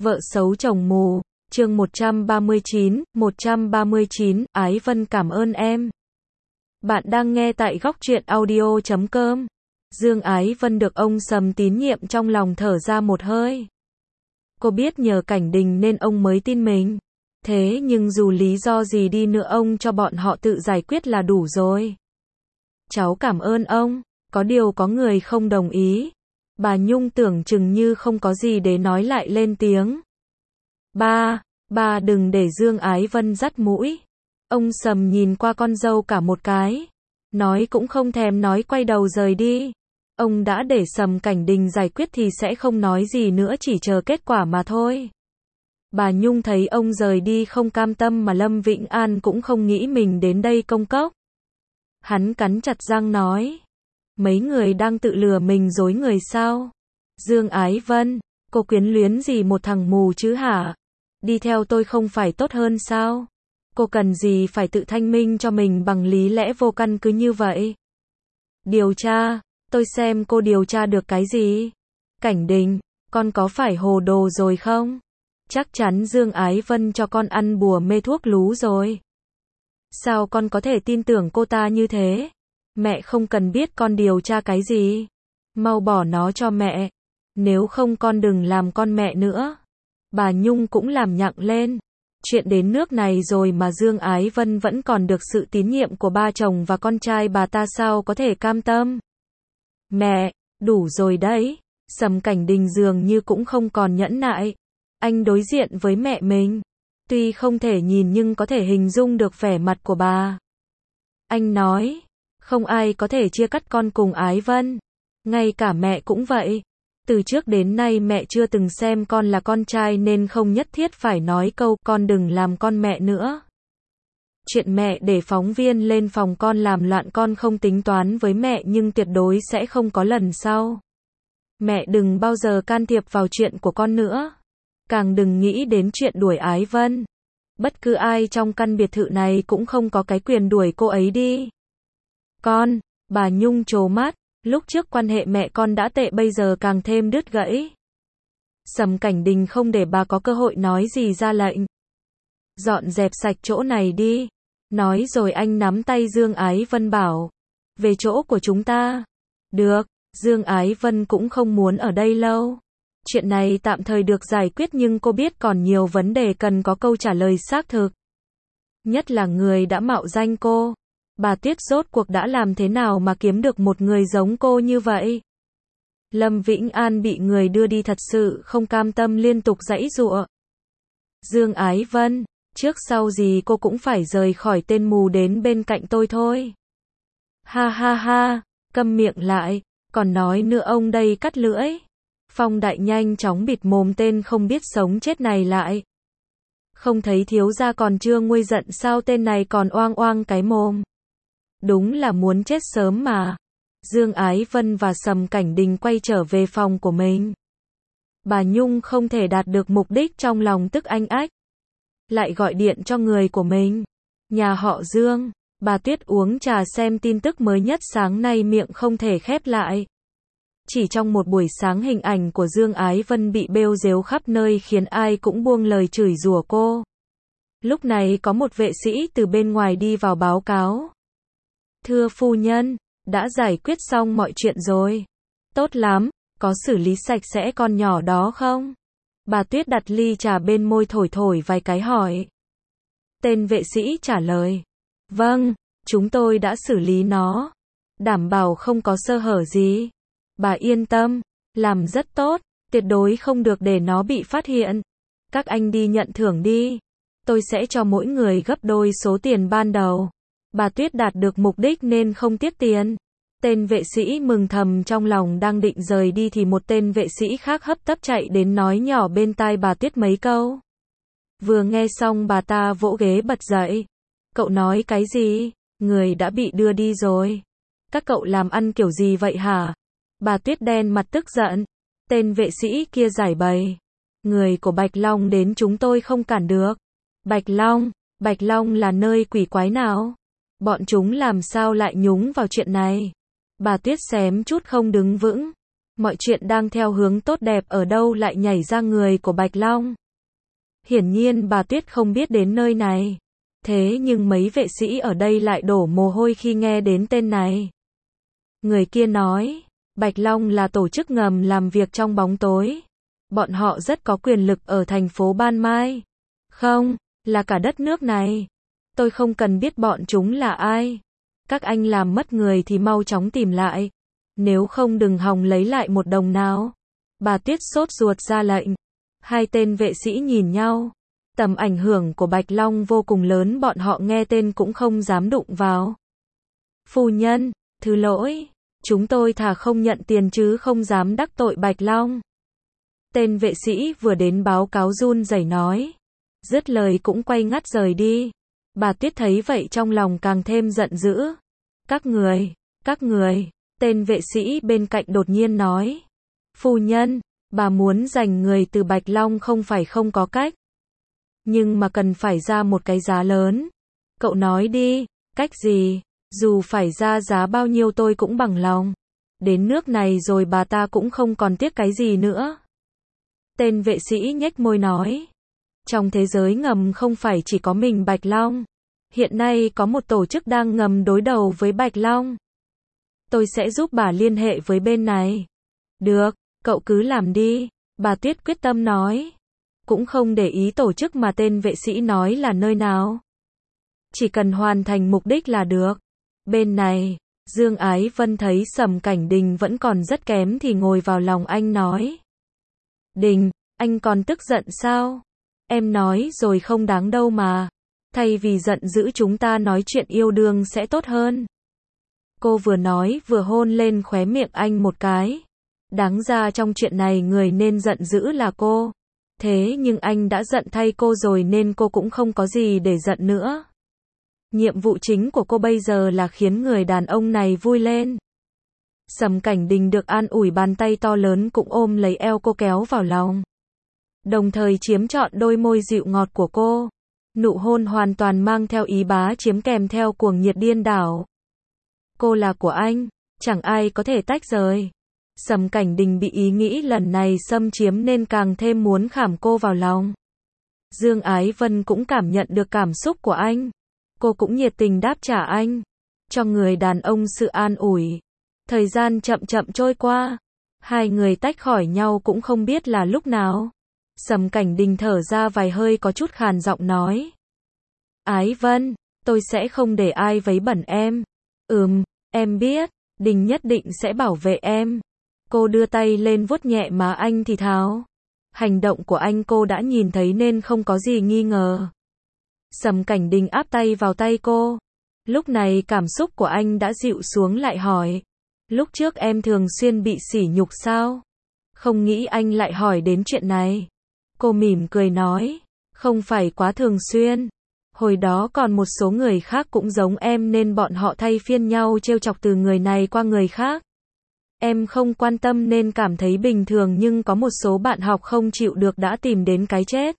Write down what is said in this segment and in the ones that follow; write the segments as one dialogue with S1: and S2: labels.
S1: Vợ xấu chồng mù, chương 139, Ái Vân cảm ơn em. Bạn đang nghe tại góc truyện audio.com. Dương Ái Vân được ông Sầm tín nhiệm trong lòng thở ra một hơi. Cô biết nhờ Cảnh Đình nên ông mới tin mình. Thế nhưng dù lý do gì đi nữa ông cho bọn họ tự giải quyết là đủ rồi. Cháu cảm ơn ông, có điều có người không đồng ý. Bà Nhung tưởng chừng như không có gì để nói lại lên tiếng. Ba đừng để Dương Ái Vân dắt mũi. Ông Sầm nhìn qua con dâu cả một cái. Nói cũng không thèm nói quay đầu rời đi. Ông đã để Sầm Cảnh Đình giải quyết thì sẽ không nói gì nữa, chỉ chờ kết quả mà thôi. Bà Nhung thấy ông rời đi không cam tâm mà Lâm Vĩnh An cũng không nghĩ mình đến đây công cốc. Hắn cắn chặt răng nói. Mấy người đang tự lừa mình dối người sao? Dương Ái Vân, cô quyến luyến gì một thằng mù chứ hả? Đi theo tôi không phải tốt hơn sao? Cô cần gì phải tự thanh minh cho mình bằng lý lẽ vô căn cứ như vậy? Điều tra, tôi xem cô điều tra được cái gì? Cảnh Đình, con có phải hồ đồ rồi không? Chắc chắn Dương Ái Vân cho con ăn bùa mê thuốc lú rồi. Sao con có thể tin tưởng cô ta như thế? Mẹ không cần biết con điều tra cái gì. Mau bỏ nó cho mẹ. Nếu không con đừng làm con mẹ nữa. Bà Nhung cũng làm nhặng lên. Chuyện đến nước này rồi mà Dương Ái Vân vẫn còn được sự tín nhiệm của ba chồng và con trai bà ta, sao có thể cam tâm. Mẹ, đủ rồi đấy. Sầm Cảnh Đình dường như cũng không còn nhẫn nại. Anh đối diện với mẹ mình. Tuy không thể nhìn nhưng có thể hình dung được vẻ mặt của bà. Anh nói, không ai có thể chia cắt con cùng Ái Vân. Ngay cả mẹ cũng vậy. Từ trước đến nay mẹ chưa từng xem con là con trai nên không nhất thiết phải nói câu con đừng làm con mẹ nữa. Chuyện mẹ để phóng viên lên phòng con làm loạn con không tính toán với mẹ nhưng tuyệt đối sẽ không có lần sau. Mẹ đừng bao giờ can thiệp vào chuyện của con nữa. Càng đừng nghĩ đến chuyện đuổi Ái Vân. Bất cứ ai trong căn biệt thự này cũng không có cái quyền đuổi cô ấy đi. Con, bà Nhung trố mắt. Lúc trước quan hệ mẹ con đã tệ, bây giờ càng thêm đứt gãy. Sầm Cảnh Đình không để bà có cơ hội nói gì ra lệnh. Dọn dẹp sạch chỗ này đi. Nói rồi anh nắm tay Dương Ái Vân bảo. Về chỗ của chúng ta. Được, Dương Ái Vân cũng không muốn ở đây lâu. Chuyện này tạm thời được giải quyết nhưng cô biết còn nhiều vấn đề cần có câu trả lời xác thực. Nhất là người đã mạo danh cô. Bà Tuyết rốt cuộc đã làm thế nào mà kiếm được một người giống cô như vậy? Lâm Vĩnh An bị người đưa đi thật sự không cam tâm liên tục giãy giụa. Dương Ái Vân, trước sau gì cô cũng phải rời khỏi tên mù đến bên cạnh tôi thôi. Ha ha ha, câm miệng lại, còn nói nữa ông đây cắt lưỡi. Phong Đại nhanh chóng bịt mồm tên không biết sống chết này lại. Không thấy thiếu gia còn chưa nguôi giận sao tên này còn oang oang cái mồm. Đúng là muốn chết sớm mà. Dương Ái Vân và Sầm Cảnh Đình quay trở về phòng của mình. Bà Nhung không thể đạt được mục đích trong lòng tức anh ách. Lại gọi điện cho người của mình. Nhà họ Dương. Bà Tuyết uống trà xem tin tức mới nhất sáng nay miệng không thể khép lại. Chỉ trong một buổi sáng hình ảnh của Dương Ái Vân bị bêu rếu khắp nơi khiến ai cũng buông lời chửi rủa cô. Lúc này có một vệ sĩ từ bên ngoài đi vào báo cáo. Thưa phu nhân, đã giải quyết xong mọi chuyện rồi. Tốt lắm, có xử lý sạch sẽ con nhỏ đó không? Bà Tuyết đặt ly trà bên môi thổi thổi vài cái hỏi. Tên vệ sĩ trả lời. Vâng, chúng tôi đã xử lý nó. Đảm bảo không có sơ hở gì. Bà yên tâm, làm rất tốt, tuyệt đối không được để nó bị phát hiện. Các anh đi nhận thưởng đi. Tôi sẽ cho mỗi người gấp đôi số tiền ban đầu. Bà Tuyết đạt được mục đích nên không tiếc tiền. Tên vệ sĩ mừng thầm trong lòng đang định rời đi thì một tên vệ sĩ khác hấp tấp chạy đến nói nhỏ bên tai bà Tuyết mấy câu. Vừa nghe xong bà ta vỗ ghế bật dậy. Cậu nói cái gì? Người đã bị đưa đi rồi. Các cậu làm ăn kiểu gì vậy hả? Bà Tuyết đen mặt tức giận. Tên vệ sĩ kia giải bày. Người của Bạch Long đến chúng tôi không cản được. Bạch Long là nơi quỷ quái nào? Bọn chúng làm sao lại nhúng vào chuyện này? Bà Tuyết xém chút không đứng vững. Mọi chuyện đang theo hướng tốt đẹp ở đâu lại nhảy ra người của Bạch Long. Hiển nhiên bà Tuyết không biết đến nơi này. Thế nhưng mấy vệ sĩ ở đây lại đổ mồ hôi khi nghe đến tên này. Người kia nói, Bạch Long là tổ chức ngầm làm việc trong bóng tối. Bọn họ rất có quyền lực ở thành phố Ban Mai. Không, là cả đất nước này. Tôi không cần biết bọn chúng là ai. Các anh làm mất người thì mau chóng tìm lại. Nếu không đừng hòng lấy lại một đồng nào. Bà Tuyết sốt ruột ra lệnh. Hai tên vệ sĩ nhìn nhau. Tầm ảnh hưởng của Bạch Long vô cùng lớn, bọn họ nghe tên cũng không dám đụng vào. Phu nhân, thứ lỗi, chúng tôi thà không nhận tiền chứ không dám đắc tội Bạch Long. Tên vệ sĩ vừa đến báo cáo run rẩy nói. Dứt lời cũng quay ngắt rời đi. Bà Tuyết thấy vậy trong lòng càng thêm giận dữ. Các người, tên vệ sĩ bên cạnh đột nhiên nói. Phu nhân, bà muốn giành người từ Bạch Long không phải không có cách. Nhưng mà cần phải ra một cái giá lớn. Cậu nói đi, cách gì, dù phải ra giá bao nhiêu tôi cũng bằng lòng. Đến nước này rồi bà ta cũng không còn tiếc cái gì nữa. Tên vệ sĩ nhếch môi nói. Trong thế giới ngầm không phải chỉ có mình Bạch Long. Hiện nay có một tổ chức đang ngầm đối đầu với Bạch Long. Tôi sẽ giúp bà liên hệ với bên này. Được, cậu cứ làm đi, bà Tuyết quyết tâm nói. Cũng không để ý tổ chức mà tên vệ sĩ nói là nơi nào. Chỉ cần hoàn thành mục đích là được. Bên này, Dương Ái Vân thấy Sầm Cảnh Đình vẫn còn rất kém thì ngồi vào lòng anh nói. Đình, anh còn tức giận sao? Em nói rồi không đáng đâu mà. Thay vì giận dữ chúng ta nói chuyện yêu đương sẽ tốt hơn. Cô vừa nói vừa hôn lên khóe miệng anh một cái. Đáng ra trong chuyện này người nên giận dữ là cô. Thế nhưng anh đã giận thay cô rồi nên cô cũng không có gì để giận nữa. Nhiệm vụ chính của cô bây giờ là khiến người đàn ông này vui lên. Sầm Cảnh Đình được an ủi, bàn tay to lớn cũng ôm lấy eo cô kéo vào lòng. Đồng thời chiếm trọn đôi môi dịu ngọt của cô. Nụ hôn hoàn toàn mang theo ý bá chiếm kèm theo cuồng nhiệt điên đảo. Cô là của anh, chẳng ai có thể tách rời. Sầm Cảnh Đình bị ý nghĩ lần này xâm chiếm nên càng thêm muốn khảm cô vào lòng. Dương Ái Vân cũng cảm nhận được cảm xúc của anh. Cô cũng nhiệt tình đáp trả anh. Cho người đàn ông sự an ủi. Thời gian chậm chậm trôi qua. Hai người tách khỏi nhau cũng không biết là lúc nào. Sầm Cảnh Đình thở ra vài hơi có chút khàn giọng nói. Ái Vân, tôi sẽ không để ai vấy bẩn em. Em biết, Đình nhất định sẽ bảo vệ em. Cô đưa tay lên vuốt nhẹ má anh thì thào. Hành động của anh cô đã nhìn thấy nên không có gì nghi ngờ. Sầm Cảnh Đình áp tay vào tay cô. Lúc này cảm xúc của anh đã dịu xuống, lại hỏi. Lúc trước em thường xuyên bị sỉ nhục sao? Không nghĩ anh lại hỏi đến chuyện này. Cô mỉm cười nói. Không phải quá thường xuyên. Hồi đó còn một số người khác cũng giống em nên bọn họ thay phiên nhau trêu chọc từ người này qua người khác. Em không quan tâm nên cảm thấy bình thường, nhưng có một số bạn học không chịu được đã tìm đến cái chết.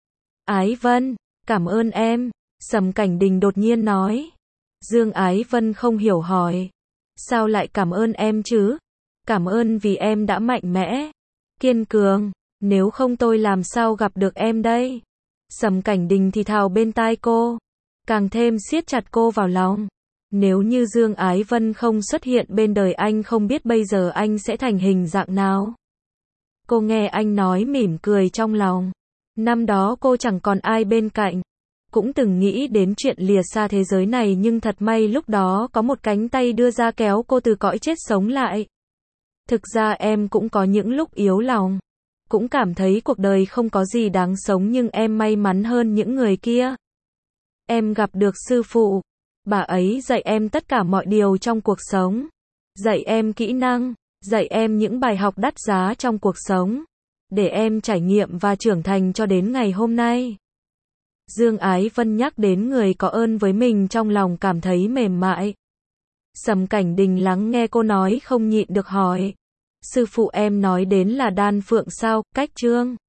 S1: Ái Vân, cảm ơn em. Sầm Cảnh Đình đột nhiên nói. Dương Ái Vân không hiểu hỏi. Sao lại cảm ơn em chứ? Cảm ơn vì em đã mạnh mẽ, kiên cường. Nếu không tôi làm sao gặp được em đây? Sầm Cảnh Đình thì thào bên tai cô. Càng thêm siết chặt cô vào lòng. Nếu như Dương Ái Vân không xuất hiện bên đời anh, không biết bây giờ anh sẽ thành hình dạng nào. Cô nghe anh nói mỉm cười trong lòng. Năm đó cô chẳng còn ai bên cạnh. Cũng từng nghĩ đến chuyện lìa xa thế giới này, nhưng thật may lúc đó có một cánh tay đưa ra kéo cô từ cõi chết sống lại. Thực ra em cũng có những lúc yếu lòng. Cũng cảm thấy cuộc đời không có gì đáng sống, nhưng em may mắn hơn những người kia. Em gặp được sư phụ. Bà ấy dạy em tất cả mọi điều trong cuộc sống. Dạy em kỹ năng, dạy em những bài học đắt giá trong cuộc sống. Để em trải nghiệm và trưởng thành cho đến ngày hôm nay. Dương Ái Vân nhắc đến người có ơn với mình, trong lòng cảm thấy mềm mại. Sầm Cảnh Đình lắng nghe cô nói không nhịn được hỏi. Sư phụ em nói đến là Đan Phượng sao? Cách Trương